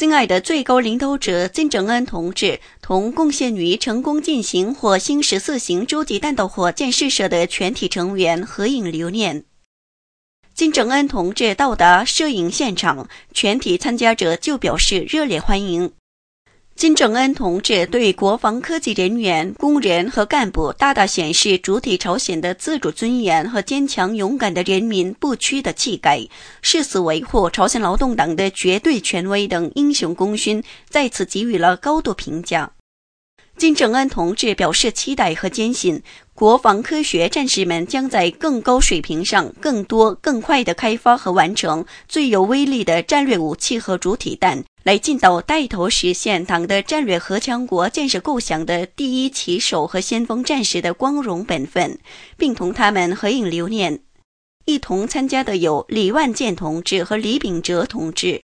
敬爱的最高领导者金正恩同志同贡献于成功进行火星14型洲际弹道火箭试射的全体成员合影留念。金正恩同志到达摄影现场，全体参加者就表示热烈欢迎。金正恩同志对国防科技人员、工人和干部大大显示主体朝鲜的自主尊严和坚强勇敢的人民不屈的气概，誓死维护朝鲜劳动党的绝对权威等英雄功勋，再次给予了高度评价。金正恩同志表示期待和坚信，国防科学战士们将在更高水平上更多更快地开发和完成最有威力的战略武器和主体弹，来尽到带头实现党的战略核强国建设构想的第一旗手和先锋战士的光荣本分，并同他们合影留念。一同参加的有李万健同志和李秉哲同志。